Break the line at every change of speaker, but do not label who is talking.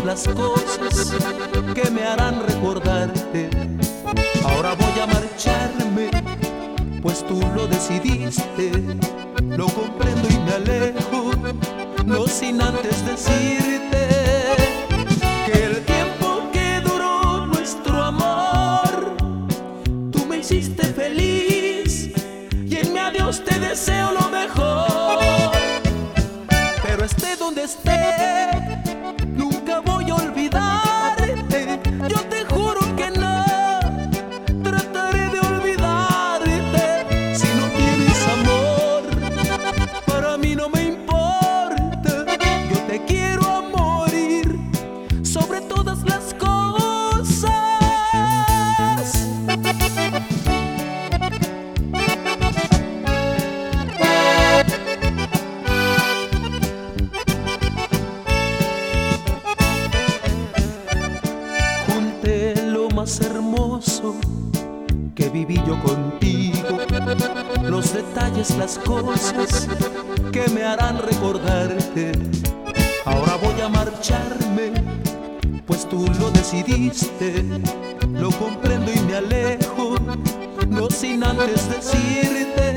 las cosas que me harán recordarte. Ahora voy a marcharme, pues tú lo decidiste. Lo comprendo y me alejo, no sin antes decirte que el tiempo que duró nuestro amor, tú me hiciste feliz y en mi adiós te deseo lo mejor. Pero esté donde esté, nunca voy a olvidarte. Yo te juro que no trataré de olvidarte. Si no tienes amor, para mí no me importa. Yo te quiero a morir sobre todas las cosas. Junté lo más hermoso que viví yo contigo, los detalles, las cosas que me harán recordarte. Ahora voy a marcharme, pues tú lo decidiste. Lo comprendo y me alejo, no sin antes decirte